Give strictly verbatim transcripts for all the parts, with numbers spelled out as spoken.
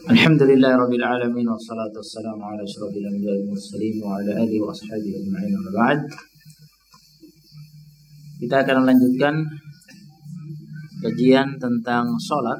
Alhamdulillahirabbil alamin wassalatu wassalamu ala asyrofil anbiya'i wal mursalin wa ala alihi wa ashabihi ajma'in wa ba'd. Kita akan melanjutkan kajian tentang salat.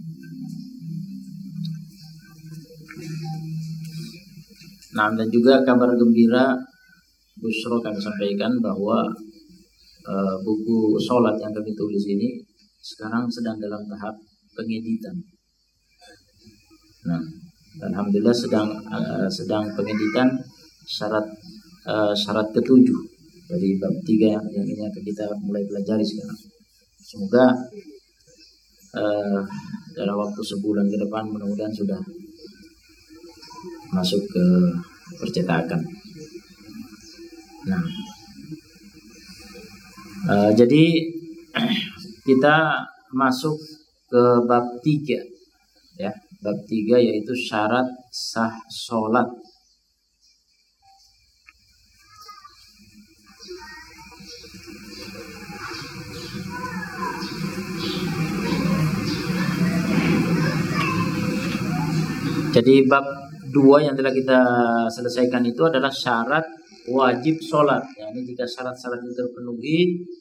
Nah, dan juga kabar gembira Busro kami sampaikan bahwa uh, buku salat yang kami tulis ini sekarang sedang dalam tahap pengeditan. Nah, alhamdulillah sedang uh, sedang pengeditan syarat uh, syarat ketujuh dari bab tiga yang ini akan kita mulai pelajari sekarang. Semoga uh, dalam waktu sebulan ke depan mudah-mudahan sudah masuk ke percetakan. Nah, uh, jadi kita masuk ke bab tiga, ya. Bab tiga yaitu syarat sah sholat. Jadi bab dua yang telah kita selesaikan itu adalah syarat wajib sholat. Ya, ini jika syarat-syarat itu terpenuhi,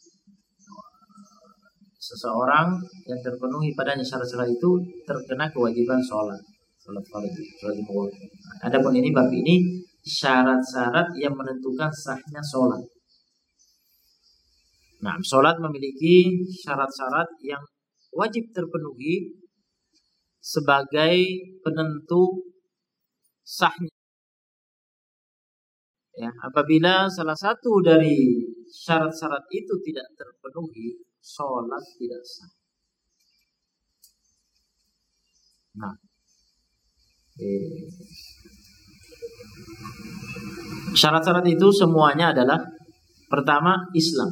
seseorang yang terpenuhi padanya syarat-syarat itu terkena kewajiban sholat. Sholat fardu, sholat lima waktu. Adapun ini bab ini syarat-syarat yang menentukan sahnya sholat. Nah, sholat memiliki syarat-syarat yang wajib terpenuhi sebagai penentu sahnya. Ya, apabila salah satu dari syarat-syarat itu tidak terpenuhi, sholat tidak sah. Nah, eh, syarat-syarat itu semuanya adalah pertama Islam.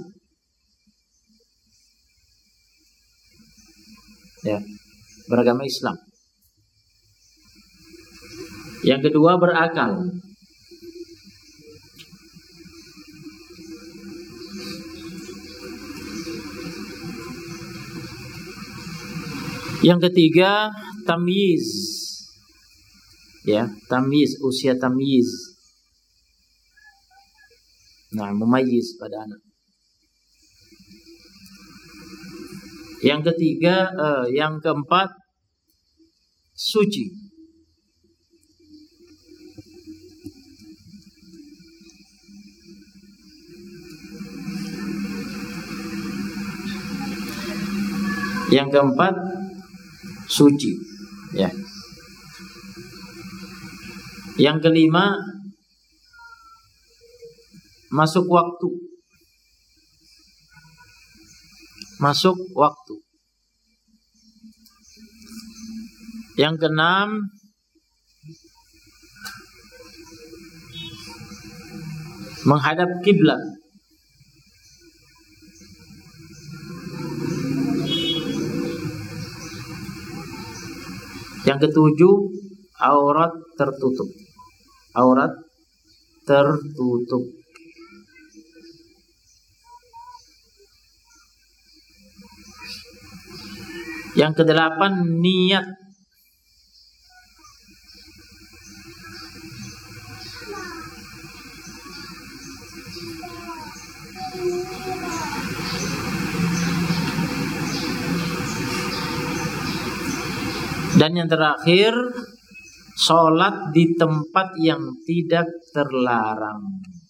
Ya, beragama Islam. Yang kedua berakal. Yang ketiga tamyiz. Ya, tamyiz, usia tamyiz. Nah, memayyiz pada anak. Yang ketiga, eh, yang keempat suci. Yang keempat suci, ya. Yang kelima masuk waktu. Masuk waktu. Yang keenam menghadap kiblat. Yang ketujuh aurat tertutup. Aurat tertutup. Yang kedelapan niat. Dan yang terakhir, sholat di tempat yang tidak terlarang.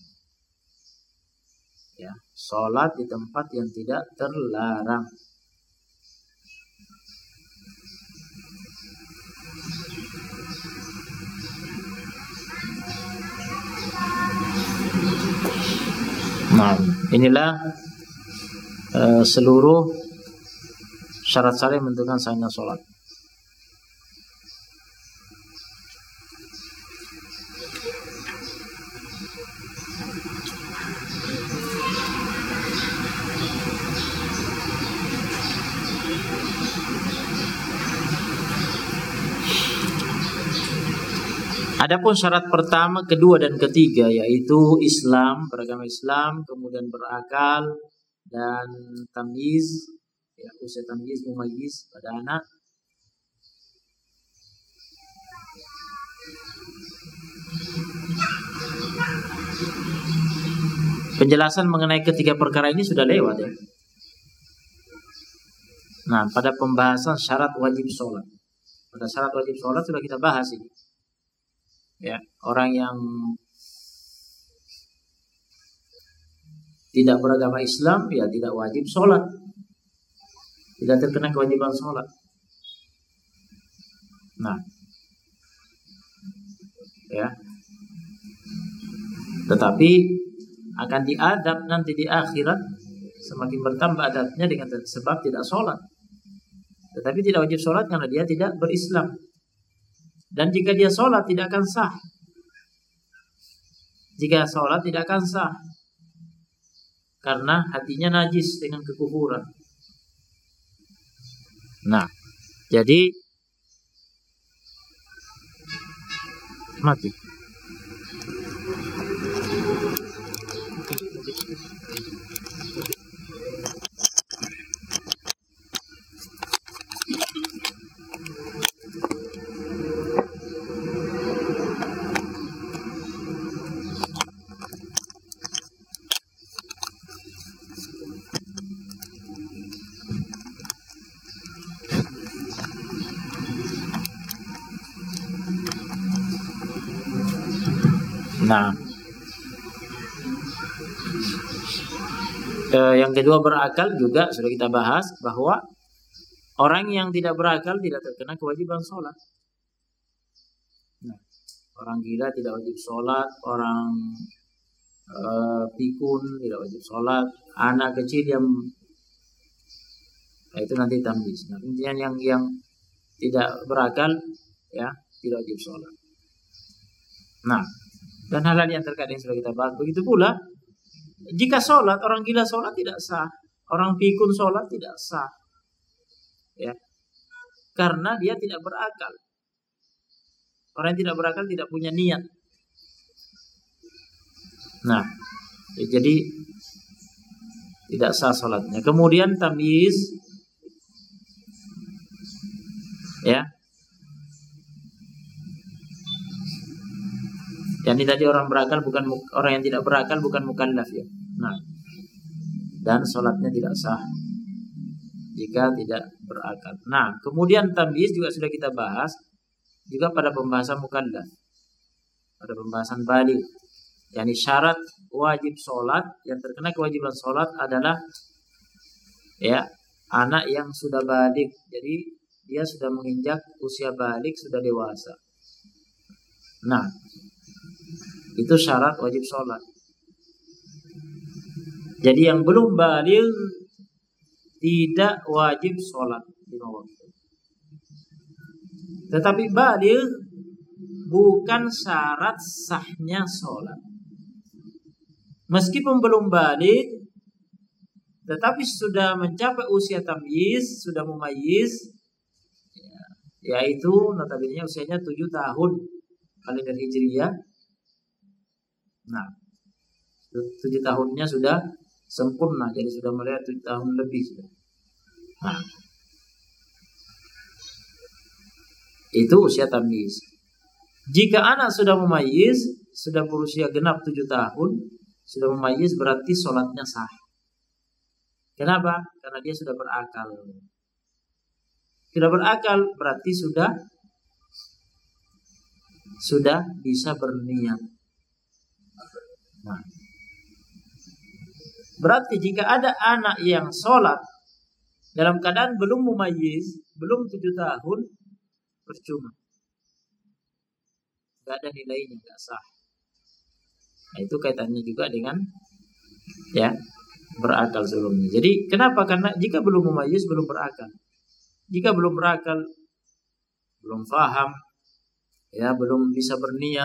Ya, sholat di tempat yang tidak terlarang. Nah, inilah uh, seluruh syarat-syarat yang menentukan sahnya sholat. Adapun syarat pertama, kedua dan ketiga yaitu Islam, beragama Islam, kemudian berakal dan tamyiz, ya, usia tamyiz, mumayyiz pada anak. penjelasan mengenai ketiga perkara ini sudah lewat ya. Nah, pada pembahasan syarat wajib sholat, pada syarat wajib sholat sudah kita bahas ini. Ya, orang yang tidak beragama Islam ya tidak wajib sholat, tidak terkena kewajiban sholat. Nah, ya, tetapi akan diadab nanti di akhirat, semakin bertambah adabnya dengan sebab tidak sholat. Tetapi tidak wajib sholat karena dia tidak berislam. Dan jika dia sholat tidak akan sah. Jika sholat tidak akan sah, karena hatinya najis dengan kekufuran. Nah, jadi mati. Nah, eh, yang kedua berakal juga sudah kita bahas bahwa orang yang tidak berakal tidak terkena kewajiban sholat. Nah, orang gila tidak wajib sholat, orang eh, pikun tidak wajib sholat, anak kecil yang nah, itu nanti tamyiz. Nah, intinya yang yang tidak berakal ya tidak wajib sholat. Nah, dan hal-hal yang terkait yang sudah kita bahas. Begitu pula jika sholat, orang gila sholat tidak sah, orang pikun sholat tidak sah, ya, karena dia tidak berakal. Orang yang tidak berakal tidak punya niat. Nah, ya, jadi tidak sah sholatnya. Kemudian tamyiz, ya. Yang ini tadi orang berakal bukan orang yang tidak berakal bukan mukallaf ya. Nah, dan sholatnya tidak sah jika tidak berakal. Nah, kemudian tamyiz juga sudah kita bahas juga pada pembahasan mukallaf, pada pembahasan baligh. Yani syarat wajib sholat yang terkena kewajiban sholat adalah ya anak yang sudah baligh. Jadi dia sudah menginjak usia baligh, sudah dewasa. Nah, itu syarat wajib sholat. Jadi yang belum baligh tidak wajib sholat lima waktu. Tetapi baligh bukan syarat sahnya sholat. Meskipun belum baligh, tetapi sudah mencapai usia tamyiz, sudah mumayyiz, ya, yaitu notabene usianya tujuh tahun kalender hijriyah. Nah, tujuh tahunnya sudah sempurna, jadi sudah melihat tujuh tahun lebih sudah. Nah, itu usia tamyiz. Jika anak sudah mumayyiz, sudah berusia genap tujuh tahun, sudah mumayyiz berarti sholatnya sah. Kenapa? Karena dia sudah berakal. Sudah berakal berarti sudah sudah bisa berniat. Nah, berarti jika ada anak yang sholat dalam keadaan belum mumayyiz, belum tujuh tahun, percuma. Gak ada nilainya, gak sah. Nah, itu kaitannya juga dengan ya berakal sebelumnya. Jadi kenapa? Karena jika belum mumayyiz, belum berakal. Jika belum berakal, belum faham, ya belum bisa berniat,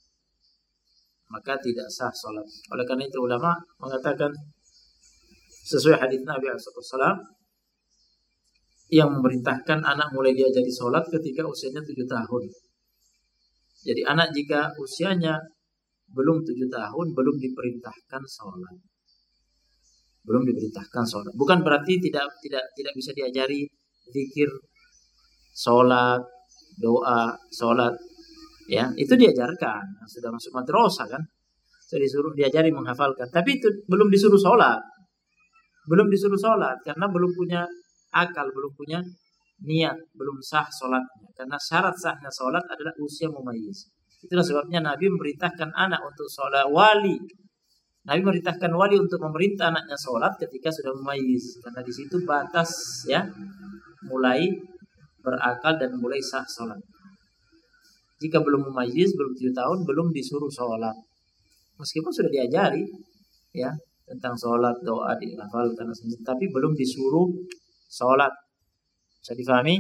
maka tidak sah sholat. Oleh karena itu ulama mengatakan sesuai hadis Nabi shallallahu alaihi wasallam yang memerintahkan anak mulai diajari sholat ketika usianya tujuh tahun. Jadi anak jika usianya belum tujuh tahun belum diperintahkan sholat, belum diperintahkan sholat. Bukan berarti tidak tidak tidak bisa diajari zikir, sholat, doa, sholat. Ya, itu diajarkan. Sudah masuk madrasah kan. sudah disuruh diajari menghafalkan. Tapi itu belum disuruh sholat, belum disuruh sholat karena belum punya akal, belum punya niat, belum sah sholatnya. Karena syarat sahnya sholat adalah usia mumayyiz. Itulah sebabnya Nabi memerintahkan anak untuk sholat wali. Nabi memerintahkan wali untuk memerintah anaknya sholat ketika sudah mumayyiz. Karena di situ batas ya mulai berakal dan mulai sah sholat. Jika belum mumayyiz, belum tujuh tahun, belum disuruh sholat. Meskipun sudah diajari ya tentang sholat, doa dihafalkan, tapi belum disuruh sholat. Bisa difahami?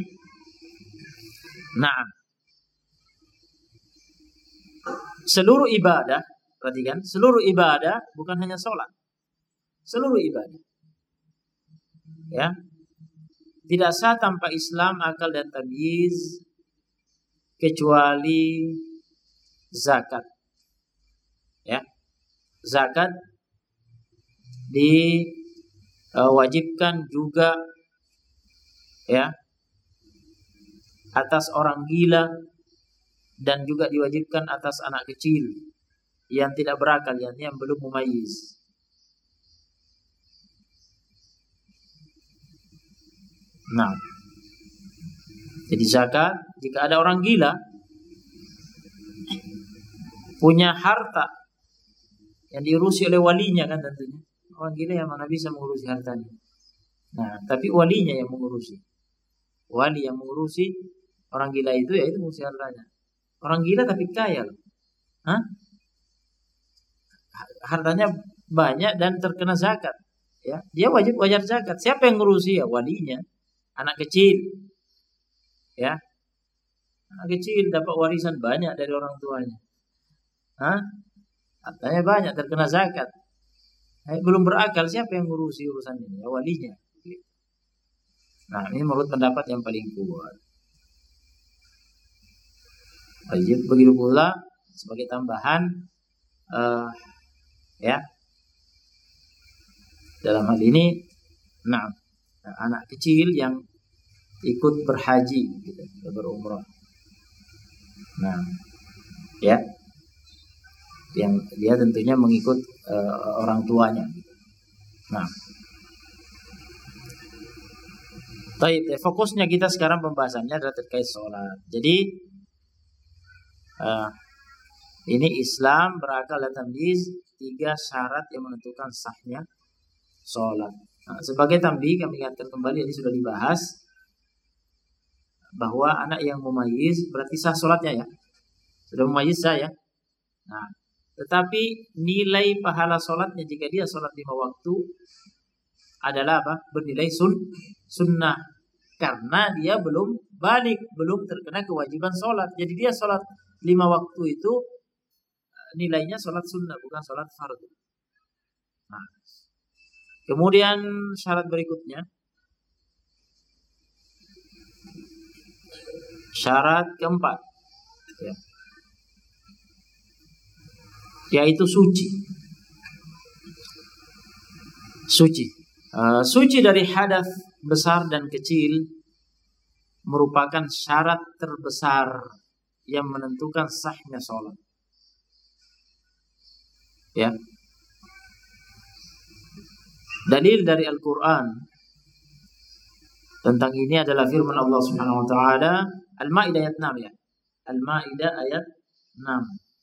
Nah, seluruh ibadah, perhatikan, seluruh ibadah bukan hanya sholat, seluruh ibadah, ya, tidak sah tanpa Islam, akal dan tamyiz, kecuali zakat, ya, zakat diwajibkan juga ya atas orang gila dan juga diwajibkan atas anak kecil yang tidak berakal, yang, yang belum mumayyiz. Nah, jadi zakat jika ada orang gila punya harta yang diurusi oleh walinya, kan tentunya orang gila yang mana bisa mengurusi hartanya. Nah, tapi walinya yang mengurusi. Wali yang mengurusi orang gila itu, ya itu mengurusi hartanya. Orang gila tapi kaya loh. Hah? Hartanya banyak dan terkena zakat. Ya, dia wajib wajar zakat. Siapa yang mengurusi? Ya walinya. Anak kecil. Ya. Anak kecil dapat warisan banyak dari orang tuanya. Hah? Hartanya banyak terkena zakat. Eh, belum berakal, siapa yang mengurusi urusan ini? Ya walinya. Nah, ini menurut pendapat yang paling kuat. Wajib begitu pula sebagai tambahan uh, ya dalam hal ini, nah anak kecil yang ikut berhaji, gitu, berumrah. Nah, ya, yang dia tentunya mengikut uh, orang tuanya. Gitu. Nah. Baik, fokusnya kita sekarang pembahasannya adalah terkait sholat. Jadi uh, ini Islam berakal dan tamyiz, tiga syarat yang menentukan sahnya sholat. Nah, sebagai tambahan kami ingatkan kembali, ini sudah dibahas bahwa anak yang mumayyiz berarti sah sholatnya ya, sudah mumayyiz sah ya. Nah, tetapi nilai pahala sholatnya jika dia sholat lima waktu adalah apa? Bernilai sun, sunnah, karena dia belum balik, belum terkena kewajiban sholat. Jadi dia sholat lima waktu itu nilainya sholat sunnah, bukan sholat fardu. Nah, kemudian syarat berikutnya, syarat keempat, ya, yaitu suci, suci. Uh, suci dari hadas besar dan kecil merupakan syarat terbesar yang menentukan sahnya sholat. Ya. Dalil dari Al-Quran tentang ini adalah firman Allah Subhanahu Wa Taala, Al-Maidah ayat enam ya. Al-Maidah ayat enam.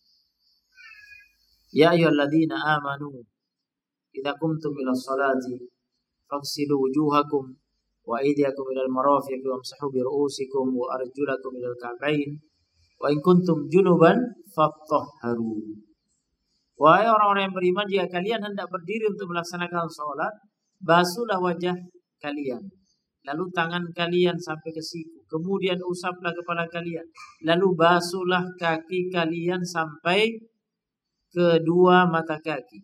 Ya ayyuhalladzina amanu idza qumtum ila sholati faghsilu wujuhakum wa aydiyakum ilal marafiq wamsahu bi ru'usikum wa arjulakum ilal ka'bayn wa in kuntum junuban fattahharu. Wahai orang-orang yang beriman, jika kalian hendak berdiri untuk melaksanakan sholat, basuhlah wajah kalian, lalu tangan kalian sampai ke siku, kemudian usaplah kepala kalian, lalu basuhlah kaki kalian sampai kedua mata kaki.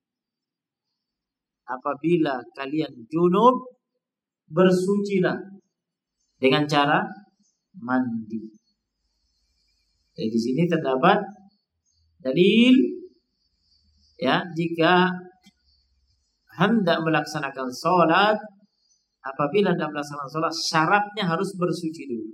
Apabila kalian junub, bersucilah dengan cara mandi. Jadi di sini terdapat dalil, ya, jika hendak melaksanakan sholat, apabila hendak melaksanakan sholat, syaratnya harus bersuci dulu.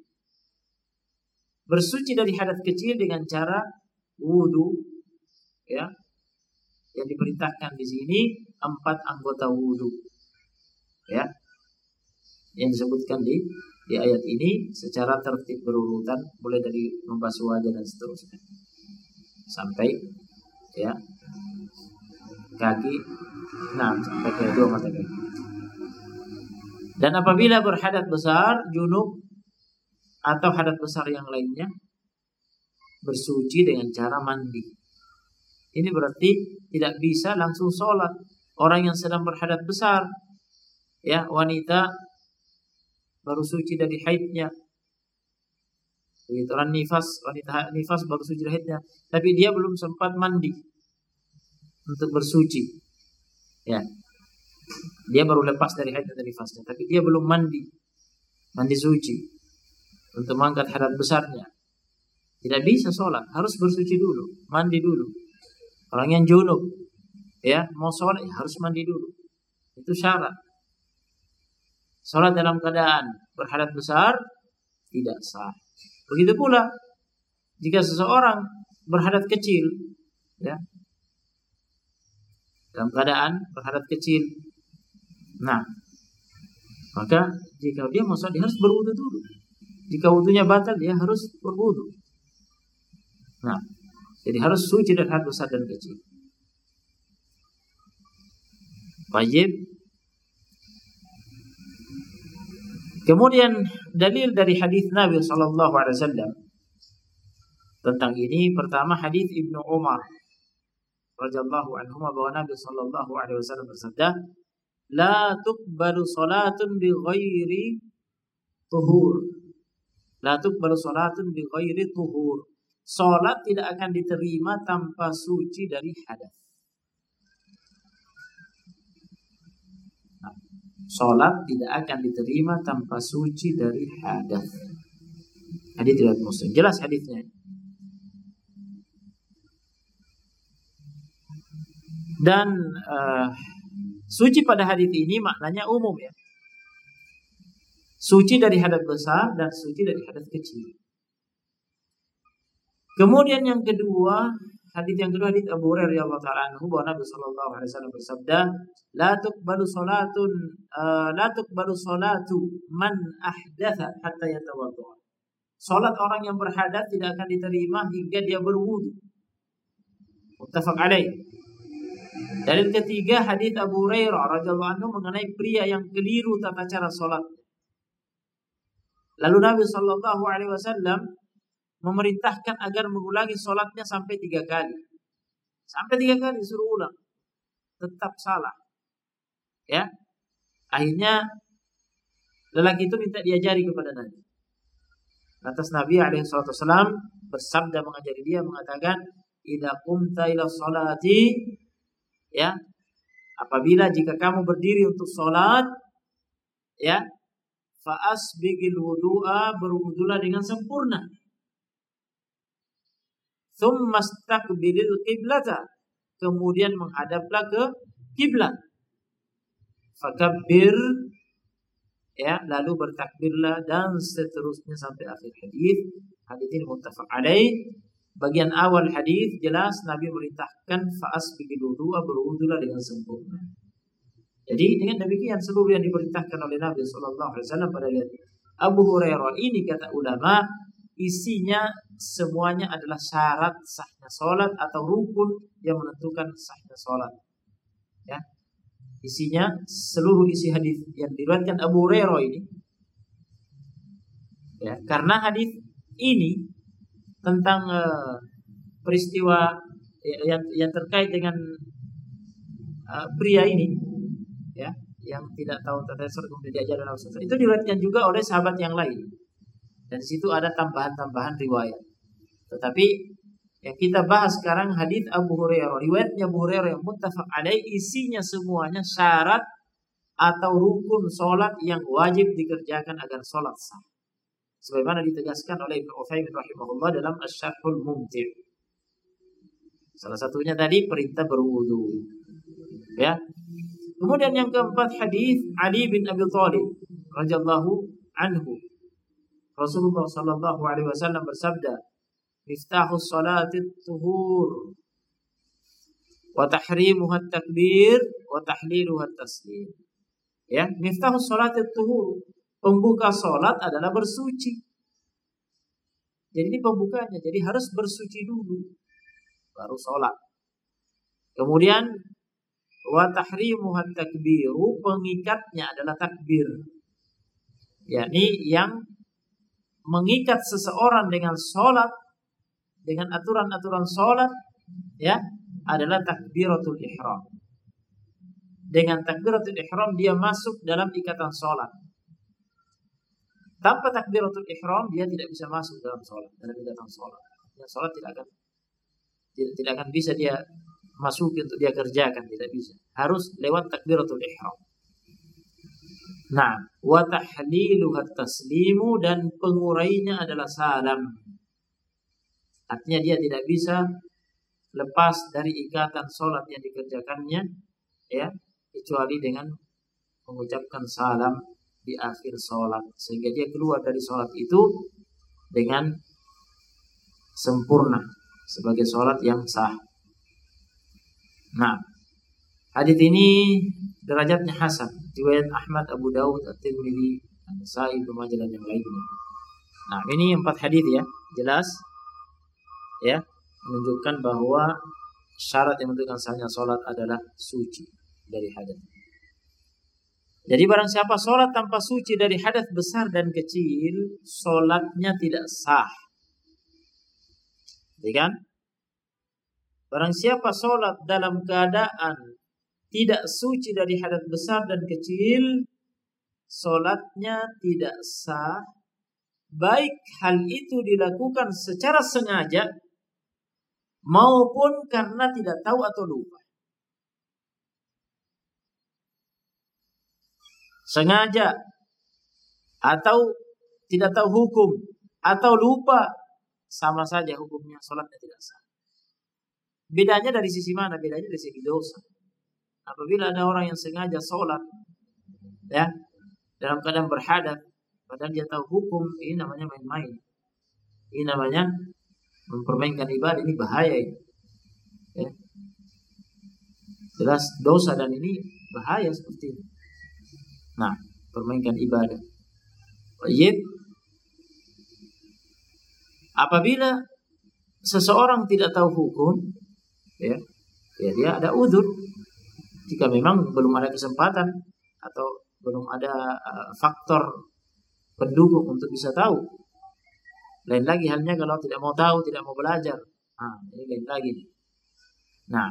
Bersuci dari hadas kecil dengan cara wudu, ya, yang diperintahkan di sini empat anggota wudu. Ya. Yang disebutkan di di ayat ini secara tertib berurutan, mulai dari membasuh wajah dan seterusnya sampai ya kaki, nah sampai ke dua mata kaki. Dan apabila berhadas besar, junub atau hadas besar yang lainnya, bersuci dengan cara mandi. Ini berarti tidak bisa langsung sholat. Orang yang sedang berhadas besar, ya wanita baru suci dari haidnya, begitu orang nifas, wanita nifas baru suci dari haidnya, tapi dia belum sempat mandi untuk bersuci, ya dia baru lepas dari haid dan nifasnya, tapi dia belum mandi, mandi suci untuk mengangkat hadas besarnya. Tidak bisa sholat, harus bersuci dulu, mandi dulu. Orang yang junub, ya mau sholat ya harus mandi dulu, itu syarat. Sholat dalam keadaan berhadas besar tidak sah. Begitu pula jika seseorang berhadas kecil, ya dalam keadaan berhadas kecil, nah maka jika dia mau sholat dia harus berwudu dulu. Jika wudunya batal dia harus berwudu. Nah, jadi harus suci dari hadas besar dan kecil. Wajib. Kemudian dalil dari hadis Nabi sallallahu alaihi wasallam tentang ini, pertama hadis Ibnu Umar radhiyallahu anhu bahwa Nabi sallallahu alaihi wasallam bersabda, "La tuqbalu salatun bi ghairi tuhur." La tuqbalu salatun bi ghairi tuhur. Salat tidak akan diterima tanpa suci dari hadas. Nah, salat tidak akan diterima tanpa suci dari hadas. Hadis riwayat Muslim. Jelas hadisnya. Dan uh, suci pada hadis ini maknanya umum ya. Suci dari hadas besar dan suci dari hadas kecil. Kemudian yang kedua, hadis yang kedua hadis Abu Hurairah radhiyallahu ta'ala anhu bahwa Nabi sallallahu alaihi wasallam bersabda, "La tuqbalu salatun uh, la tuqbalu salatu man ahdatha hatta yatawadda." Salat orang yang berhadas tidak akan diterima hingga dia berwudu. Muttafaq alaih. Dalil ketiga hadis Abu Hurairah radhiyallahu anhu mengenai pria yang keliru tata cara salat. Lalu Nabi sallallahu alaihi wasallam memerintahkan agar mengulangi salatnya sampai tiga kali. Sampai tiga kali suruh ulang. Tetap salah. Ya. Akhirnya lelaki itu minta diajari kepada Nabi. Lantas Nabi alaihi wasallam bersabda mengajari dia mengatakan, "Idza qumta ila sholati," ya, apabila jika kamu berdiri untuk salat, ya, fa asbigil wudu'a, berwudulah dengan sempurna. Tsumma istaqbilil qiblata, kemudian menghadaplah ke kiblat. Fakabbir, ya, lalu bertakbirlah dan seterusnya sampai akhir hadis. Hadis ini muttafaq alaih. Bagian awal hadis jelas Nabi merintahkan fa'asbigil wudu'a, berwudulah dengan sempurna. Jadi dengan demikian seluruh yang diperintahkan oleh Nabi sallallahu alaihi wasallam pada ayat Abu Hurairah ini, kata ulama, isinya semuanya adalah syarat sahnya salat atau rukun yang menentukan sahnya salat. Ya. Isinya seluruh isi hadis yang diriwayatkan Abu Hurairah ini. Ya, karena hadis ini tentang uh, peristiwa yang yang terkait dengan uh, pria ini, ya, yang tidak tahu tata cara kemudian diajarkan oleh Rasulullah. Itu diriwayatkan juga oleh sahabat yang lain. Dan di situ ada tambahan-tambahan riwayat. Tetapi yang kita bahas sekarang hadis Abu Hurairah, riwayatnya Abu Hurairah yang muttafaq alaih, isinya semuanya syarat atau rukun salat yang wajib dikerjakan agar salat sah. Sebagaimana ditegaskan oleh Ibnu Utsaimin rahimahullah dalam Asy-Syarhul Mumti'. Salah satunya tadi perintah berwudu. Ya. Kemudian yang keempat hadis Ali bin Abi Thalib radhiyallahu anhu. Rasulullah sallallahu alaihi wasallam bersabda, "Miftahus salati tuhur." wa tahrimuha takbir wa tahliluha taslim. Ya, miftahus sholati tuhur. Pembuka salat adalah bersuci. Jadi ini pembukanya, jadi harus bersuci dulu baru salat. Kemudian wa tahrimuha takbiru, pengikatnya adalah takbir. Yakni yang mengikat seseorang dengan sholat, dengan aturan-aturan sholat, ya, adalah takbiratul ihram. Dengan takbiratul ihram dia masuk dalam ikatan sholat. Tanpa takbiratul ihram dia tidak bisa masuk dalam sholat, dalam ikatan sholat. Ya, sholat tidak akan tidak, tidak akan bisa dia masuki untuk dia kerjakan, tidak bisa. Harus lewat takbiratul ihram. Nah, wa tahliluha taslimu, dan pengurainya adalah salam. Artinya dia tidak bisa lepas dari ikatan sholat yang dikerjakannya, ya, kecuali dengan mengucapkan salam di akhir sholat, sehingga dia keluar dari sholat itu dengan sempurna sebagai sholat yang sah. Nah, hadits ini derajatnya hasan, riwayat Ahmad, Abu Dawud, At-Tirmidzi, An-Nasa'i, Ibnu Majah dan yang lainnya. Nah, ini empat hadits ya, jelas ya, menunjukkan bahwa syarat yang menentukan sahnya sholat adalah suci dari hadas. Jadi barang siapa sholat tanpa suci dari hadas besar dan kecil, sholatnya tidak sah. Ya kan? Barang siapa sholat dalam keadaan tidak suci dari hadas besar dan kecil, sholatnya tidak sah, baik hal itu dilakukan secara sengaja maupun karena tidak tahu atau lupa. Sengaja atau tidak tahu hukum atau lupa, sama saja hukumnya, sholatnya tidak sah. Bedanya dari sisi mana? Bedanya dari sisi dosa. Apabila ada orang yang sengaja sholat, ya, dalam keadaan berhadas, padahal dia tahu hukum, ini namanya main-main. Ini namanya mempermainkan ibadah, ini bahaya ini. Ya. Jelas dosa dan ini bahaya seperti ini. Nah, permainkan ibadah. Baik. Apabila seseorang tidak tahu hukum, ya, ya dia ada udzur. Jika memang belum ada kesempatan atau belum ada uh, faktor pendukung untuk bisa tahu. Lain lagi halnya kalau tidak mau tahu, tidak mau belajar. Nah, ini lain lagi. Nah,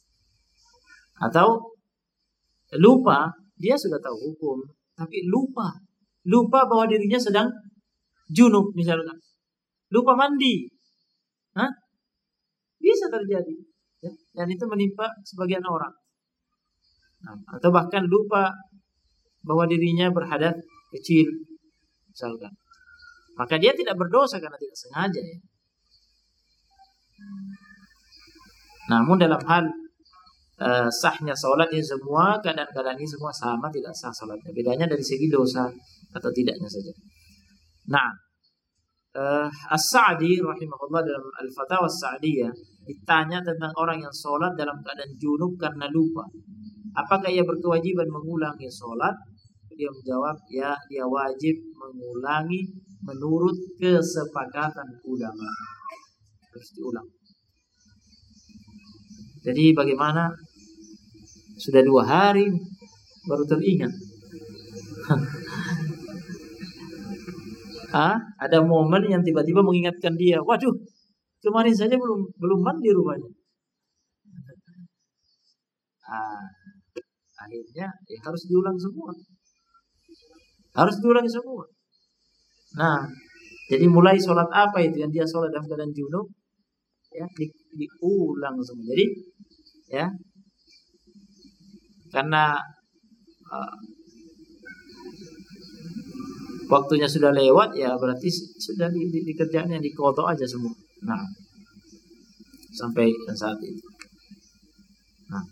atau lupa, dia sudah tahu hukum, tapi lupa. Lupa bahwa dirinya sedang junub misalkan. Lupa mandi. Hah? Bisa terjadi. Ya? Dan itu menimpa sebagian orang. Nah, atau bahkan lupa bahwa dirinya berhadas kecil misalkan. Maka dia tidak berdosa karena tidak sengaja ya. Namun dalam hal uh, sahnya sholat ini semua keadaan-keadaan ini semua sama, tidak sah sholatnya. Bedanya dari segi dosa atau tidaknya saja. Nah, uh, As-Sa'di rahimahullah dalam Al-Fatawa As-Sa'diyah ditanya tentang orang yang sholat dalam keadaan junub karena lupa. Apakah ia berkewajiban mengulangi sholat? Dia menjawab, ya, dia wajib mengulangi menurut kesepakatan ulama. Terus diulang. Jadi bagaimana? Sudah dua hari baru teringat. ah, ada momen yang tiba-tiba mengingatkan dia. Waduh, kemarin saja belum belum mandi rumahnya. Ah, akhirnya ya harus diulang semua. Harus diulangi semua. Nah, jadi mulai sholat apa itu yang dia sholat dalam keadaan junub, ya, di, diulang semua. Jadi, ya, karena uh, waktunya sudah lewat, ya berarti sudah di, di, dikerjaannya dikodok aja semua. Nah, sampai saat itu. Nah,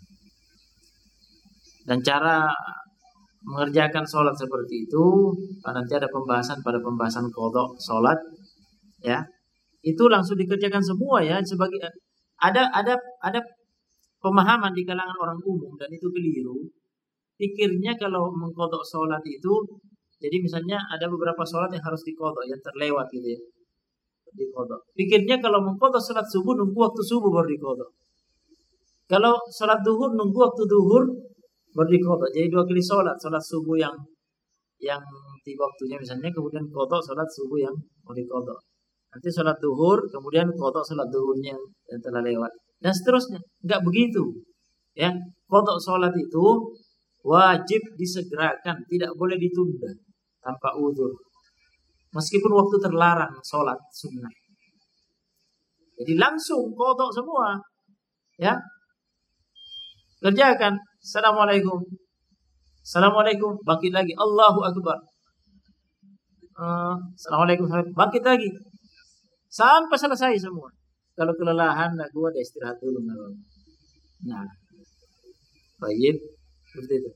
dan cara mengerjakan sholat seperti itu, nanti ada pembahasan pada pembahasan qadha sholat, ya, itu langsung dikerjakan semua ya. Sebagai ada ada ada pemahaman di kalangan orang umum dan itu keliru. Pikirnya kalau mengkodok sholat itu, jadi misalnya ada beberapa sholat yang harus dikodok, yang terlewat gitu ya, dikodok. Pikirnya kalau mengkodok sholat subuh nunggu waktu subuh baru dikodok. Kalau sholat duhur nunggu waktu duhur baru dikodok. Jadi dua kali sholat, sholat subuh yang yang tiba waktunya misalnya, kemudian kodok sholat subuh yang mau dikodok. Nanti sholat duhur, kemudian kodok sholat duhurnya yang telah lewat. Dan seterusnya. Enggak begitu. Ya, kodok sholat itu wajib disegerakan. Tidak boleh ditunda tanpa uzur. Meskipun waktu terlarang sholat sunnah. Jadi langsung kodok semua. Ya. Kerjakan. Assalamualaikum. Assalamualaikum. Bangkit lagi. Allahu Akbar. Uh, Assalamualaikum. Bangkit lagi. Sampai selesai semua. Kalau kelelahan, nak gua ada istirahat dulu. Nah, baik, seperti itu.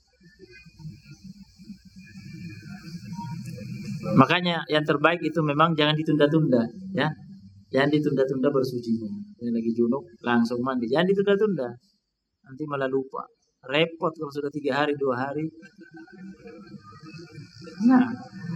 Makanya yang terbaik itu memang jangan ditunda-tunda, ya. Jangan ditunda-tunda bersucinya. Yang lagi junub langsung mandi. Jangan ditunda-tunda. Nanti malah lupa. Repot kalau sudah tiga hari, dua hari. Nah,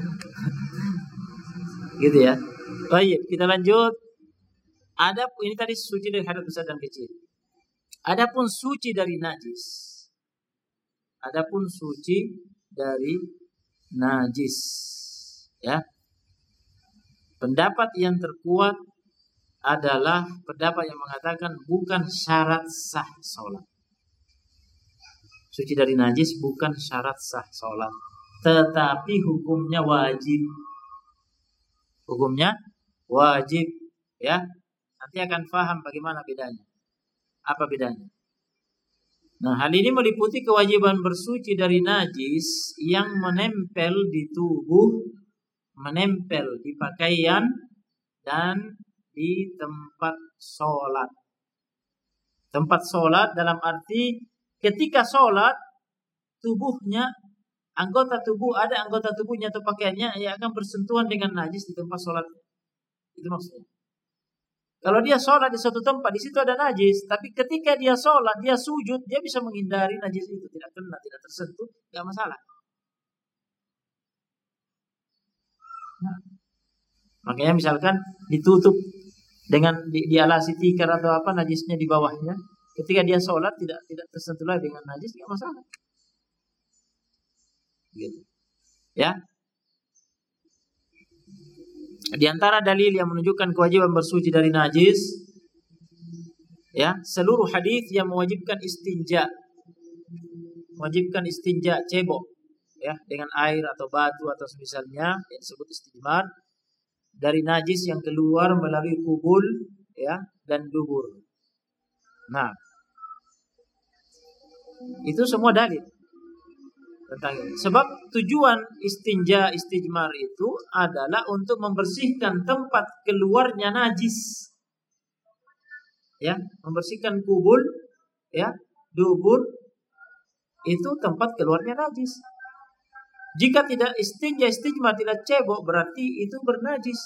gitu ya. Baik, kita lanjut. Ada ini tadi suci dari hadas besar dan kecil. Adapun suci dari najis. Adapun suci dari najis. Ya. Pendapat yang terkuat adalah pendapat yang mengatakan bukan syarat sah sholat. Suci dari najis bukan syarat sah sholat, tetapi hukumnya wajib. Hukumnya wajib, ya. Nanti akan paham bagaimana bedanya. Apa bedanya? Nah, hal ini meliputi kewajiban bersuci dari najis yang menempel di tubuh, menempel di pakaian, dan di tempat sholat. Tempat sholat dalam arti ketika sholat, tubuhnya, anggota tubuh, ada anggota tubuhnya atau pakaiannya yang akan bersentuhan dengan najis di tempat sholat. Itu maksudnya. Kalau dia sholat di suatu tempat, di situ ada najis, tapi ketika dia sholat, dia sujud, dia bisa menghindari najis itu, tidak kena, tidak tersentuh, tidak masalah. Nah, makanya misalkan ditutup dengan di, dialasi tikar atau apa najisnya di bawahnya, ketika dia sholat tidak tidak tersentuh lagi dengan najis, tidak masalah. Gitu. Ya. Di antara dalil yang menunjukkan kewajiban bersuci dari najis, ya, seluruh hadis yang mewajibkan istinja, mewajibkan istinja cebok, ya, dengan air atau batu atau semisalnya yang disebut istijmar dari najis yang keluar melalui kubul, ya, dan dubur. Nah, itu semua dalil tentang ini. Sebab tujuan istinja istijmar itu adalah untuk membersihkan tempat keluarnya najis. Ya, membersihkan kubul, ya, dubur itu tempat keluarnya najis. Jika tidak istinja istijmar, tidak cebok, berarti itu bernajis.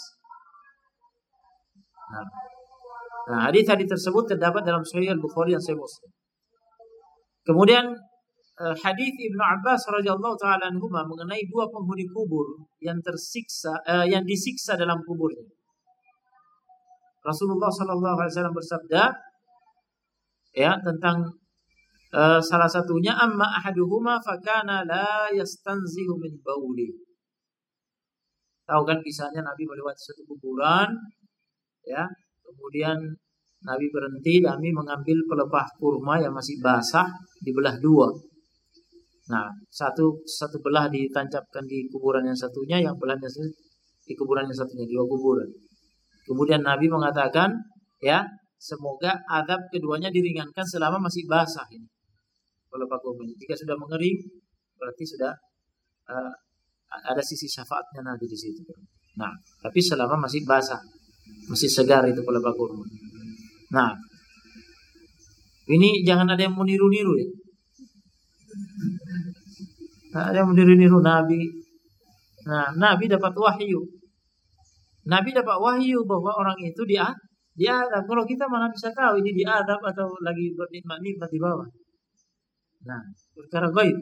Nah, nah hadis-hadis tersebut terdapat dalam Sahih Al-Bukhari dan Sahih Muslim. Kemudian hadis Ibnu Abbas radhiyallahu taala anhuma mengenai dua penghuni kubur yang tersiksa, uh, yang disiksa dalam kuburnya. Rasulullah sallallahu alaihi wasallam bersabda, ya, tentang uh, salah satunya, amma ahaduhuma fakana la yastanzihu min bauli. Tahu kan kisahnya Nabi melewati satu kuburan, ya, kemudian Nabi berhenti, Nabi mengambil pelepah kurma yang masih basah, dibelah dua. Nah, satu satu belah ditancapkan di kuburan yang satunya, yang belahnya di kuburan yang satunya, dua kuburan. Kemudian Nabi mengatakan, ya, semoga azab keduanya diringankan selama masih basah ini. Pelepah kurma ini. Jika sudah mengering, berarti sudah uh, ada sisi syafaatnya nanti di situ. Nah, tapi selama masih basah, masih segar itu pelepah kurma. Nah, ini jangan ada yang mau niru-niru ya. Nah, ada yang meniru-niru Nabi. Nah, Nabi dapat wahyu. Nabi dapat wahyu bahwa orang itu dia Diadab. Kalau kita mana bisa tahu ini diadab atau lagi bernikmat-nikmat di bawah. Nah, perkara gaib.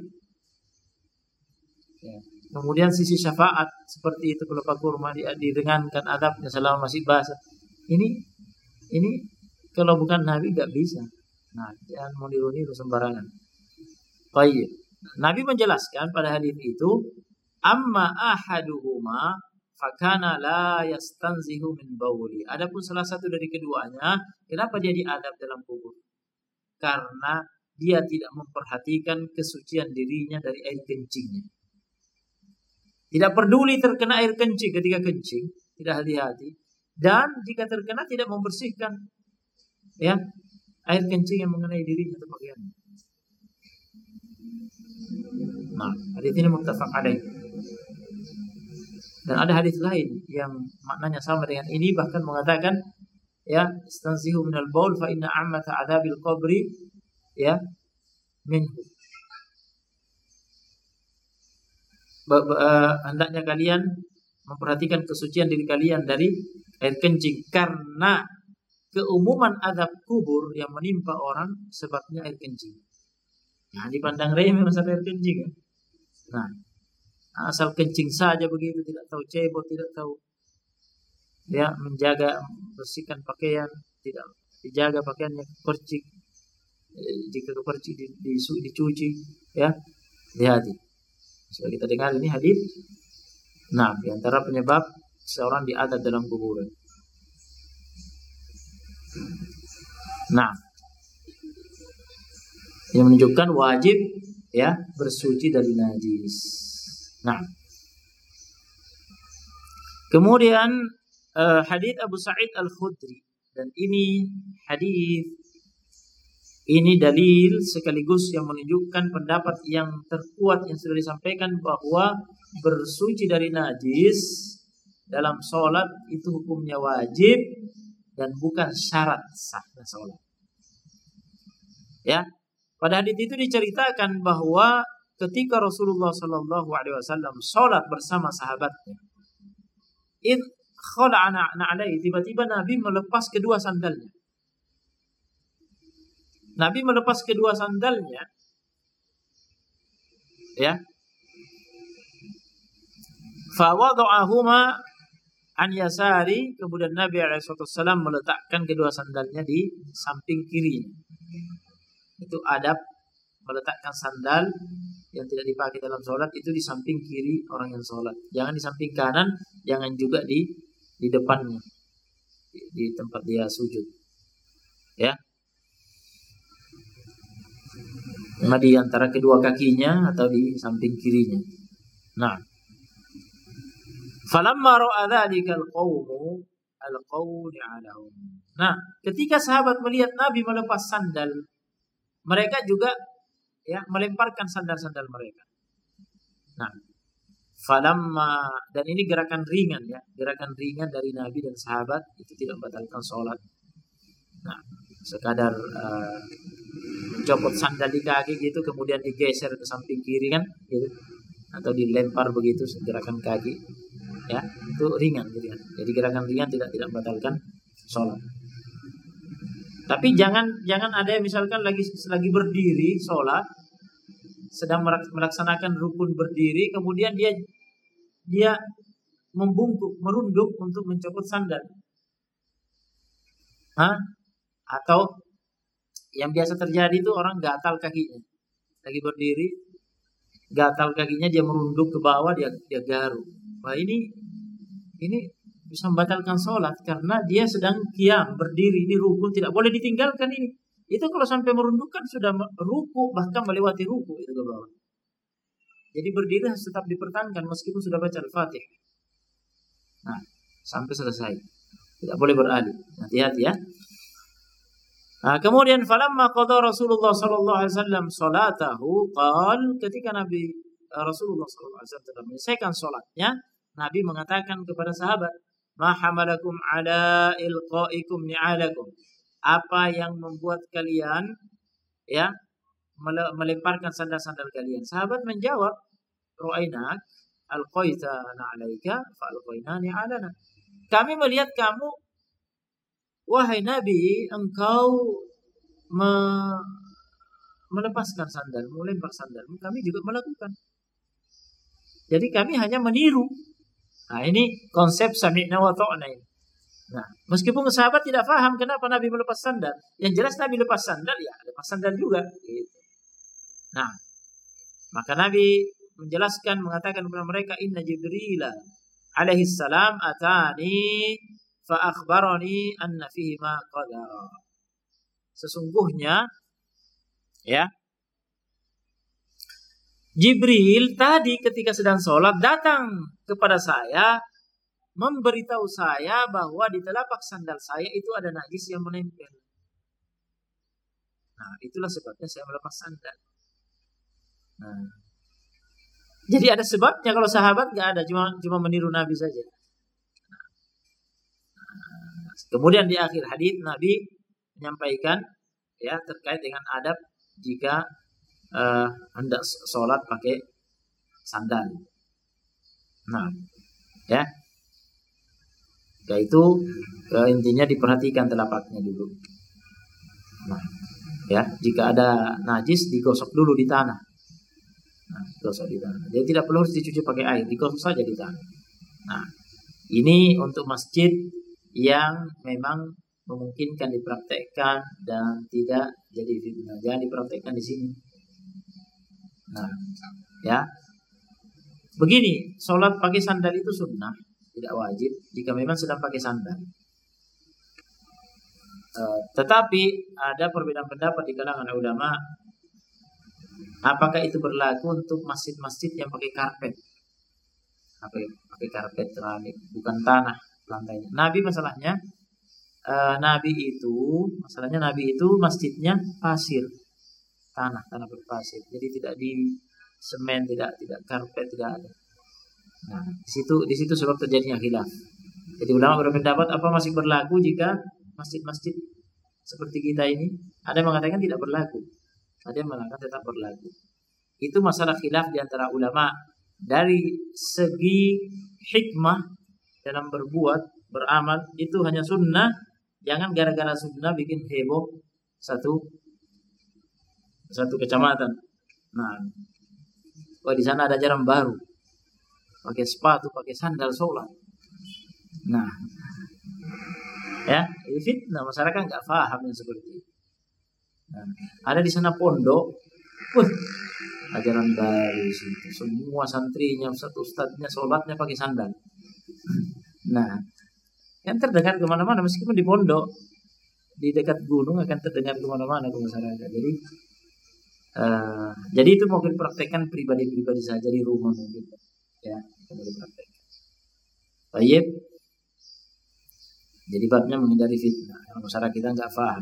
Ya. Kemudian sisi syafaat seperti itu pelupa kurma diringankan adabnya selama masih basah. Ini ini kalau bukan Nabi nggak bisa. Nah, jangan mau niru-niru sembarangan. Baik. Nabi menjelaskan pada hadis itu, amma ahaduhuma fakana la yastanzihu min bauli. Adapun salah satu dari keduanya, kenapa dia diadab dalam kubur? Karena dia tidak memperhatikan kesucian dirinya dari air kencingnya. Tidak peduli terkena air kencing ketika kencing, tidak hati-hati. Dan jika terkena tidak membersihkan ya air kencing yang mengenai dirinya atau pakaiannya. Nah, hadis ini muttafaq alaih. Dan ada hadis lain yang maknanya sama dengan ini, bahkan mengatakan ya istanzihu minal baul fa inna ammata adabil qabri ya minhu. Hendaknya kalian memperhatikan kesucian diri kalian dari air kencing, karena keumuman azab kubur yang menimpa orang sebabnya air kencing. Nah, dipandang remeh masalah air kencing ya. Nah, asal kencing saja begitu, tidak tahu cebok, tidak tahu ya menjaga bersihkan pakaian, tidak dijaga pakaiannya percik, jika kepercik dicuci ya, hati-hati. Sudah kita dengar ini hadis. Nah, di antara penyebab seorang diadab dalam kuburan. Nah, yang menunjukkan wajib ya bersuci dari najis. Nah, kemudian uh, hadis Abu Sa'id Al-Khudri, dan ini hadis ini dalil sekaligus yang menunjukkan pendapat yang terkuat yang sudah disampaikan bahwa bersuci dari najis dalam sholat itu hukumnya wajib dan bukan syarat sahnya sholat. Ya, pada hadits itu diceritakan bahwa ketika Rasulullah Shallallahu Alaihi Wasallam sholat bersama sahabatnya, id khala'ana alaihi, tiba-tiba Nabi melepas kedua sandalnya. Nabi melepas kedua sandalnya, ya. Fawada'ahuma an yasari, kemudian Nabi alaihi wasallam meletakkan kedua sandalnya di samping kiri. Itu adab meletakkan sandal yang tidak dipakai dalam sholat itu di samping kiri orang yang sholat. Jangan di samping kanan, jangan juga di di depannya, di, di tempat dia sujud. Ya. Nah, di antara kedua kakinya atau di samping kirinya. Nah, falamma ra'a dzalika al-qaumu al-qawli 'alahum. Nah, ketika sahabat melihat Nabi melepas sandal, mereka juga ya melemparkan sandal-sandal mereka. Nah, falamma, dan ini gerakan ringan ya, gerakan ringan dari Nabi dan sahabat itu tidak membatalkan sholat. Nah, sekadar uh, mencopot sandal di kaki gitu, kemudian digeser ke samping kiri kan, gitu, atau dilempar begitu gerakan kaki, ya itu ringan, gitu kan. Jadi gerakan ringan tidak tidak membatalkan sholat. Tapi jangan jangan ada yang misalkan lagi lagi berdiri sholat, sedang melaksanakan rukun berdiri, kemudian dia dia membungkuk, merunduk untuk mencopot sandal. Hah? Atau yang biasa terjadi itu orang gatal kakinya, lagi berdiri, gatal kakinya, dia merunduk ke bawah, dia dia garuk. Wah, ini ini bisa membatalkan sholat karena dia sedang qiyam, berdiri, ini rukun, tidak boleh ditinggalkan ini. Itu kalau sampai merunduk kan sudah ruku, bahkan melewati ruku itu ke bawah. Jadi berdiri harus tetap dipertahankan meskipun sudah baca Al-Fatihah. Nah, sampai selesai. Tidak boleh beralih. Hati-hati ya. Nah, kemudian falamma qada Rasulullah sallallahu alaihi wasallam salatahu qal, ketika Nabi Rasulullah sallallahu alaihi wasallam telah menyelesaikan salatnya, Nabi mengatakan kepada sahabat, "Ma hamalakum ala ilqaikum ni'alakum?" Apa yang membuat kalian ya melemparkan sandal-sandal kalian? Sahabat menjawab, "Ra'ainak alqaita na'alaika fa alqaina ni'alana." Kami melihat kamu wahai Nabi, engkau me- melepaskan sandal, melempar sandal. Kami juga melakukan. Jadi kami hanya meniru. Nah, ini konsep sami'na wa ta'na ini. Nah, meskipun sahabat tidak paham kenapa Nabi melepas sandal, yang jelas Nabi lepas sandal, ya lepas sandal juga. Gitu. Nah, maka Nabi menjelaskan, mengatakan kepada mereka, Inna Jibril alaihi salam atani fa akhbarani anna fihi ma qadara. Sesungguhnya, ya, Jibril tadi ketika sedang sholat datang kepada saya, memberitahu saya bahwa di telapak sandal saya itu ada najis yang menempel. Nah, itulah sebabnya saya melepas sandal. Nah, jadi ada sebabnya. Kalau sahabat nggak ada, cuma cuma meniru Nabi saja. Nah, kemudian di akhir hadis Nabi menyampaikan ya terkait dengan adab jika uh, hendak sholat pakai sandal. Nah, ya. Yaitu uh, intinya diperhatikan telapaknya dulu. Nah, ya, jika ada najis digosok dulu di tanah. Nah, digosok di tanah. Jadi tidak perlu harus dicuci pakai air, digosok saja di tanah. Nah, ini untuk masjid yang memang memungkinkan dipraktekkan dan tidak jadi fitnah. Jangan dipraktekkan di sini. Nah, ya. Begini, sholat pakai sandal itu sunnah. Tidak wajib jika memang sedang pakai sandal. Uh, tetapi ada perbedaan pendapat di kalangan ulama. Apakah itu berlaku untuk masjid-masjid yang pakai karpet? Pakai, pakai karpet keramik, bukan tanah lantainya. Nabi masalahnya, uh, Nabi itu, masalahnya Nabi itu masjidnya pasir, tanah, tanah berpasir. Jadi tidak di semen, tidak tidak karpet, tidak ada. Nah, di situ di situ sebab terjadinya khilaf. Jadi ulama berpendapat apa masih berlaku jika masjid-masjid seperti kita ini? Ada yang mengatakan tidak berlaku, ada yang mengatakan tetap berlaku. Itu masalah khilaf di antara ulama. Dari segi hikmah dalam berbuat, beramal itu hanya sunnah. Jangan gara-gara sunnah bikin heboh satu satu kecamatan. Nah, oh di sana ada ajaran baru. Pakai sepatu, pakai sandal sholat. Nah, ya, ini fitnah. Masyarakat nggak paham yang seperti itu. Nah, ada di sana pondok, uh, ajaran baru situ. Semua santrinya, satu ustadznya sholatnya pakai sandal. Nah, yang terdengar kemana-mana meskipun di pondok, di dekat gunung akan terdengar kemana-mana ke masyarakat. Jadi, uh, jadi itu mungkin praktekkan pribadi-pribadi saja di rumah mungkin. Ya, kemudian praktek. Baik. Jadi babnya menghindari fitnah. Kalau masyarakat kita nggak paham.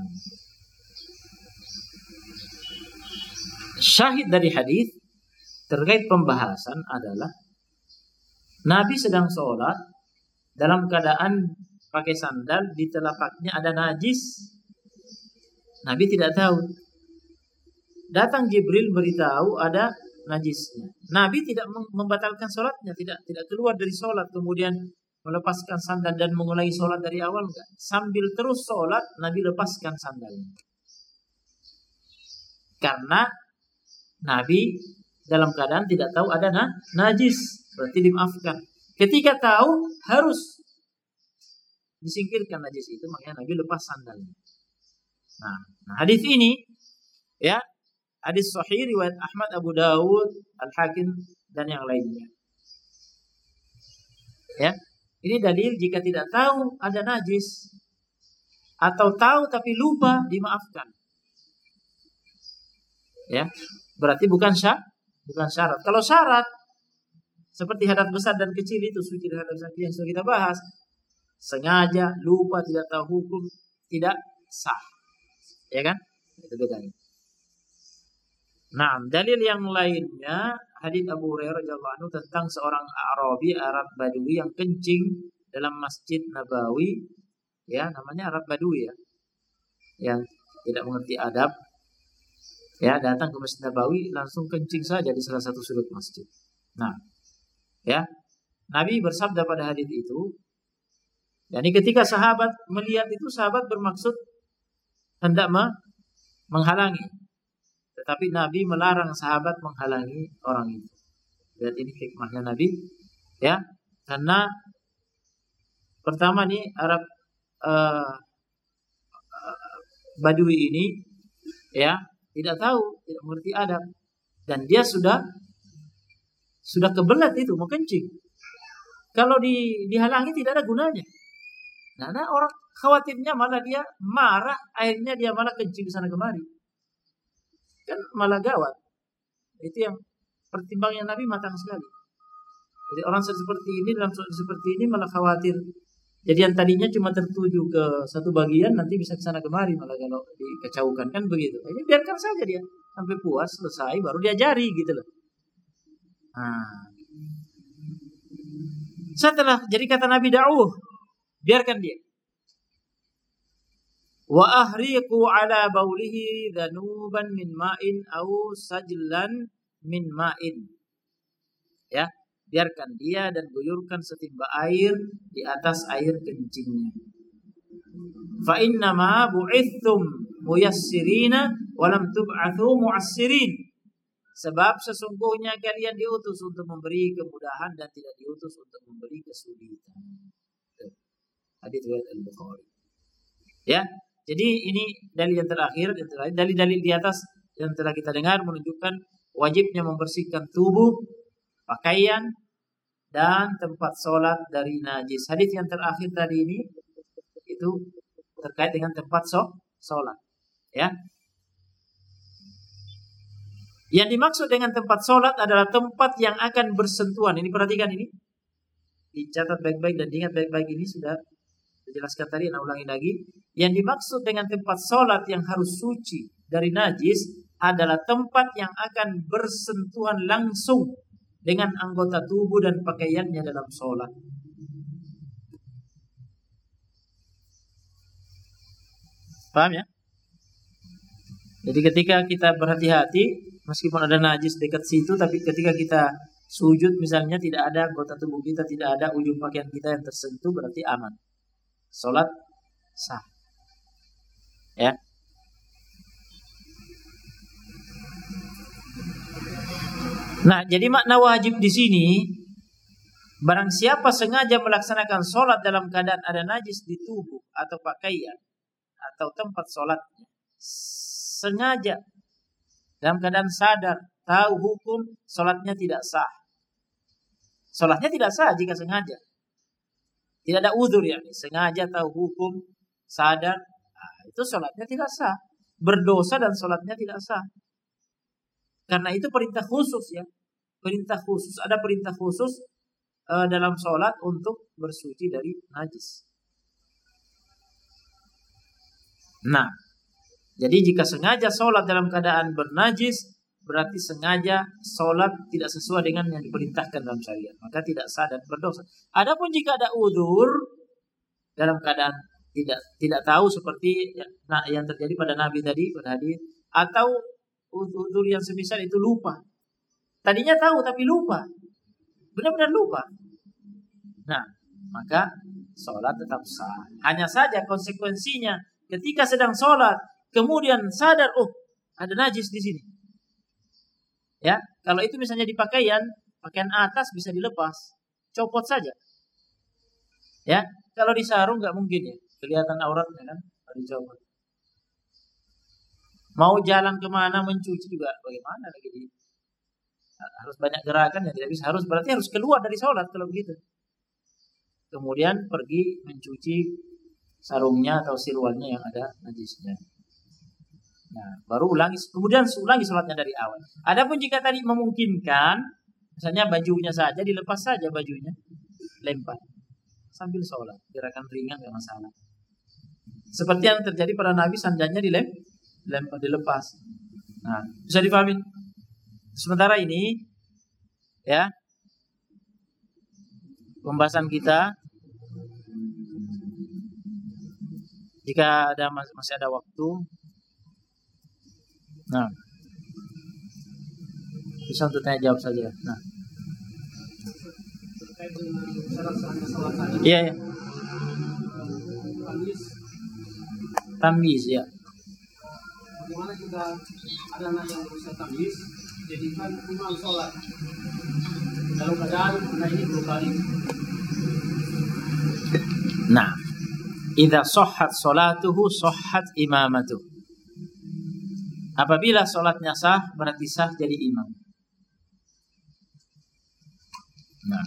Syahid dari hadis terkait pembahasan adalah Nabi sedang sholat dalam keadaan pakai sandal, di telapaknya ada najis. Nabi tidak tahu. Datang Jibril beritahu ada najisnya. Nabi tidak membatalkan sholatnya, tidak tidak keluar dari sholat kemudian melepaskan sandal dan mengulangi sholat dari awal, enggak. Sambil terus sholat Nabi lepaskan sandalnya. Karena Nabi dalam keadaan tidak tahu ada na, najis, berarti dimaafkan. Ketika tahu harus disingkirkan najis itu, makanya Nabi lepas sandalnya. Nah, nah hadis ini ya, hadis sahih riwayat Ahmad, Abu Dawud, Al-Hakim dan yang lainnya. Ya, ini dalil jika tidak tahu ada najis atau tahu tapi lupa, dimaafkan. Ya, berarti bukan syarat, bukan syarat. Kalau syarat seperti hadas besar dan kecil itu suci dan hadas besar yang sudah kita bahas, sengaja, lupa, tidak tahu hukum, tidak sah. Ya kan? Itu bedanya. Nah, dalil yang lainnya hadits Abu Hurairah radhiyallahu anhu tentang seorang Arabi, Arab Badui yang kencing dalam Masjid Nabawi, ya namanya Arab Badui ya, yang tidak mengerti adab, ya datang ke Masjid Nabawi langsung kencing saja di salah satu sudut masjid. Nah, ya Nabi bersabda pada hadits itu, Dan ketika sahabat melihat itu, sahabat bermaksud hendak menghalangi. Tetapi Nabi melarang sahabat menghalangi orang itu. Lihat ini hikmahnya Nabi, ya. Karena pertama nih Arab uh, uh, Badui ini, ya, tidak tahu, tidak mengerti adab, dan dia sudah sudah kebelet itu mau kencing. Kalau di, dihalangi tidak ada gunanya. Nah, nah orang khawatirnya malah dia marah, akhirnya dia malah kencing sana kemari. Kan malah gawat. Itu yang pertimbangannya Nabi matang sekali. Jadi orang seperti ini dalam seperti ini malah khawatir. Jadi yang tadinya cuma tertuju ke satu bagian nanti bisa ke sana kemari malah kalau dikecaukan kan begitu. Jadi biarkan saja dia sampai puas selesai baru diajari gitu loh. Nah. Setelah jadi kata Nabi da'uh, biarkan dia. Wa ahriqu ala baulihi dhanuban min ma'in au sajlan min ma'in. Ya, biarkan dia dan guyurkan setimba air di atas air kencingnya. Fa inna ma bu'ithum muyassirina wa lam tub'atsu mu'assirin. Sebab sesungguhnya kalian diutus untuk memberi kemudahan dan tidak diutus untuk memberi kesulitan. Hadits riwayat Al-Bukhari. Ya, jadi ini dalil yang terakhir, dalil-dalil di atas yang telah kita dengar menunjukkan wajibnya membersihkan tubuh, pakaian, dan tempat sholat dari najis. Hadits yang terakhir tadi ini itu terkait dengan tempat sholat. Ya. Yang dimaksud dengan tempat sholat adalah tempat yang akan bersentuhan. Ini perhatikan ini. Dicatat baik-baik dan diingat baik-baik, ini sudah dijelaskan tadi, saya ulangi lagi. Yang dimaksud dengan tempat sholat yang harus suci dari najis adalah tempat yang akan bersentuhan langsung dengan anggota tubuh dan pakaiannya dalam sholat. Paham ya? Jadi ketika kita berhati-hati, meskipun ada najis dekat situ, tapi ketika kita sujud misalnya tidak ada anggota tubuh kita, tidak ada ujung pakaian kita yang tersentuh, berarti aman. Sholat sah. Ya. Nah, jadi makna wajib di sini, barang siapa sengaja melaksanakan sholat dalam keadaan ada najis di tubuh atau pakaian atau tempat sholatnya, sengaja dalam keadaan sadar, tahu hukum, sholatnya tidak sah. Sholatnya tidak sah jika sengaja. Tidak ada uzur ya, sengaja tahu hukum, sadar, nah, itu sholatnya tidak sah. Berdosa dan sholatnya tidak sah. Karena itu perintah khusus ya. Perintah khusus, ada perintah khusus uh, dalam sholat untuk bersuci dari najis. Nah, jadi jika sengaja sholat dalam keadaan bernajis, berarti sengaja sholat tidak sesuai dengan yang diperintahkan dalam syariat, maka tidak sah dan berdosa. Adapun jika ada uzur dalam keadaan tidak tidak tahu seperti nah, yang terjadi pada Nabi tadi pada hadis, atau uzur yang semisal itu lupa. Tadinya tahu tapi lupa, benar-benar lupa. Nah, maka sholat tetap sah. Hanya saja konsekuensinya ketika sedang sholat kemudian sadar, oh ada najis di sini. Ya, kalau itu misalnya di pakaian, pakaian atas bisa dilepas, copot saja. Ya, kalau di sarung nggak mungkin ya, kelihatan auratnya kan, harus dicopot. Mau jalan kemana mencuci juga bagaimana lagi di, harus banyak gerakan yang tidak bisa, harus berarti harus keluar dari sholat kalau begitu. Kemudian pergi mencuci sarungnya atau sirwannya yang ada najisnya. Nah, baru ulangi, kemudian ulangi sholatnya dari awal. Adapun jika tadi memungkinkan, misalnya bajunya saja dilepas saja bajunya, lempar sambil sholat, gerakan ringan nggak masalah. Seperti yang terjadi pada Nabi, sandalnya dilempar, dilepas. Nah, bisa difahami. Sementara ini, ya, pembahasan kita, jika ada masih ada waktu. Nah, bisa untuk tanya jawab saja. Nah, iya, iya. Tamyiz ya. Bagaimana kita ada anak yang berusaha tamyiz, jadikan imam sholat dalam keadaan anak ini belum balik. Nah, idza sahhat salatuhu sahhat imamatuh. Apabila salatnya sah, berarti sah jadi imam. Nah,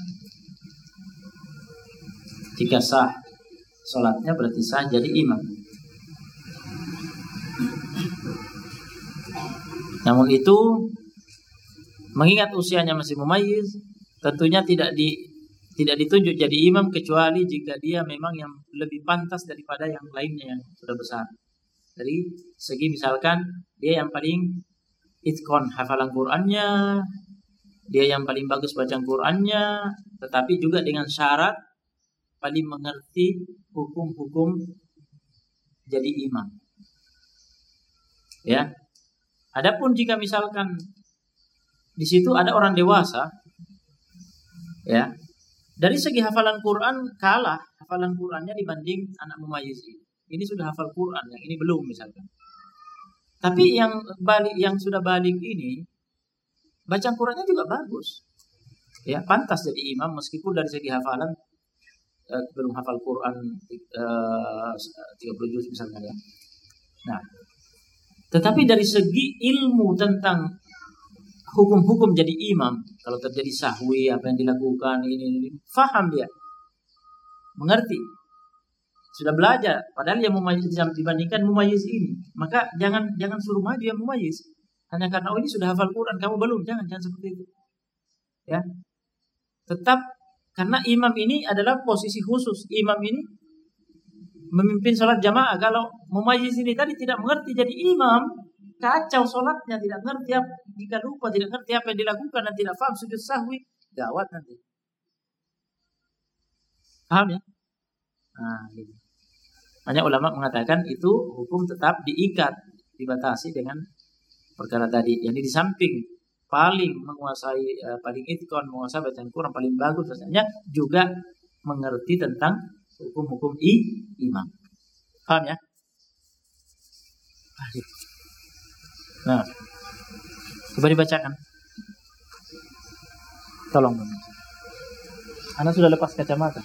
jika sah salatnya berarti sah jadi imam. Namun itu mengingat usianya masih mumayyiz, tentunya tidak di tidak ditunjuk jadi imam kecuali jika dia memang yang lebih pantas daripada yang lainnya yang sudah besar. Dari segi misalkan dia yang paling itqan hafalan Qur'annya, dia yang paling bagus baca Qur'annya, tetapi juga dengan syarat paling mengerti hukum-hukum jadi imam. Ya. Adapun jika misalkan di situ ada orang dewasa, ya, dari segi hafalan Quran kalah hafalan Qurannya dibanding anak mumayyiz ini. Ini sudah hafal Quran, yang ini belum misalkan. Tapi yang balik, yang sudah balik ini baca Qurannya juga bagus, ya, pantas jadi imam meskipun dari segi hafalan eh, belum hafal Quran eh, tiga puluh juz misalnya, ya. Nah, tetapi dari segi ilmu tentang hukum-hukum jadi imam, kalau terjadi sahwi apa yang dilakukan ini, ini faham dia, mengerti, sudah belajar. Padahal yang mumayyiz dibandingkan mumayyiz ini, maka jangan jangan suruh maju yang mumayyiz hanya karena oh ini sudah hafal Quran kamu belum, jangan jangan seperti itu, ya. Tetap karena imam ini adalah posisi khusus. Imam ini memimpin sholat jamaah. Kalau mumayyiz ini tadi tidak mengerti jadi imam, kacau sholatnya, tidak ngerti apa, jika lupa tidak ngerti apa yang dilakukan dan tidak paham sujud sahwi, gawat nanti. Paham ya? Nah, gitu. Banyak ulama mengatakan itu hukum tetap diikat, dibatasi dengan perkara tadi. Yang di samping paling menguasai, uh, paling itqan, menguasai bacaan Quran paling bagus, rasanya juga mengerti tentang hukum-hukum i, imam. Paham ya? Nah, coba dibacakan. Tolong. Anak sudah lepas kacamata.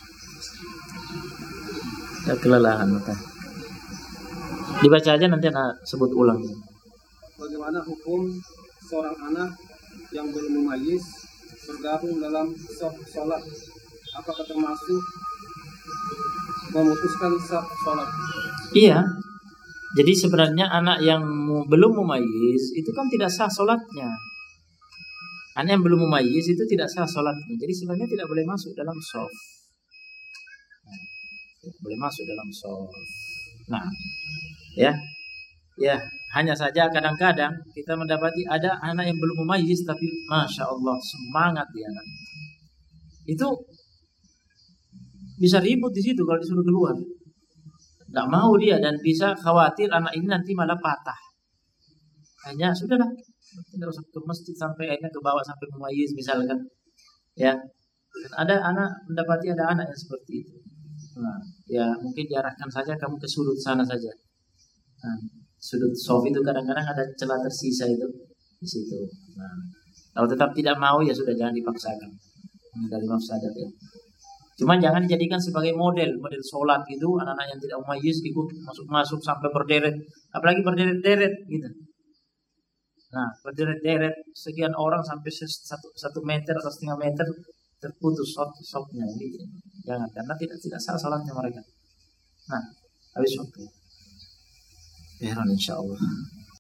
Ya, kelelahan mata. Dibaca aja nanti anak sebut ulang. Bagaimana hukum seorang anak yang belum mumayyiz bergabung dalam saf sholat? Apakah termasuk memutuskan saf sholat? Iya. Jadi sebenarnya anak yang belum mumayyiz itu kan tidak sah sholatnya. Anak yang belum mumayyiz itu tidak sah sholatnya. Jadi sebenarnya tidak boleh masuk dalam shaf. Nah, tidak boleh masuk dalam shaf. Nah, ya, ya, hanya saja kadang-kadang kita mendapati ada anak yang belum mumayyiz tapi masya Allah semangat dia anak. Itu bisa ribut di situ kalau disuruh keluar. Gak mau dia dan bisa khawatir anak ini nanti malah patah. Hanya sudahlah, tidak usah ke masjid sampai akhirnya ke bawah sampai mumayyiz misalkan, ya. Dan ada anak mendapati ada anak yang seperti itu. Nah, ya mungkin diarahkan saja kamu ke sudut sana saja. Nah, sudut sof itu kadang-kadang ada celah tersisa itu di situ. Nah, kalau tetap tidak mau ya sudah jangan dipaksakan. Dari mafsadat ya. Cuma jangan dijadikan sebagai model, model sholat gitu, anak-anak yang tidak mumayyiz ikut masuk-masuk sampai berderet, apalagi berderet-deret gitu. Nah, berderet-deret sekian orang sampai satu, satu meter atau setengah meter terputus sop-sopnya gitu. Jangan, karena tidak tidak salah sholatnya mereka. Nah, habis waktu. Heran insya Allah.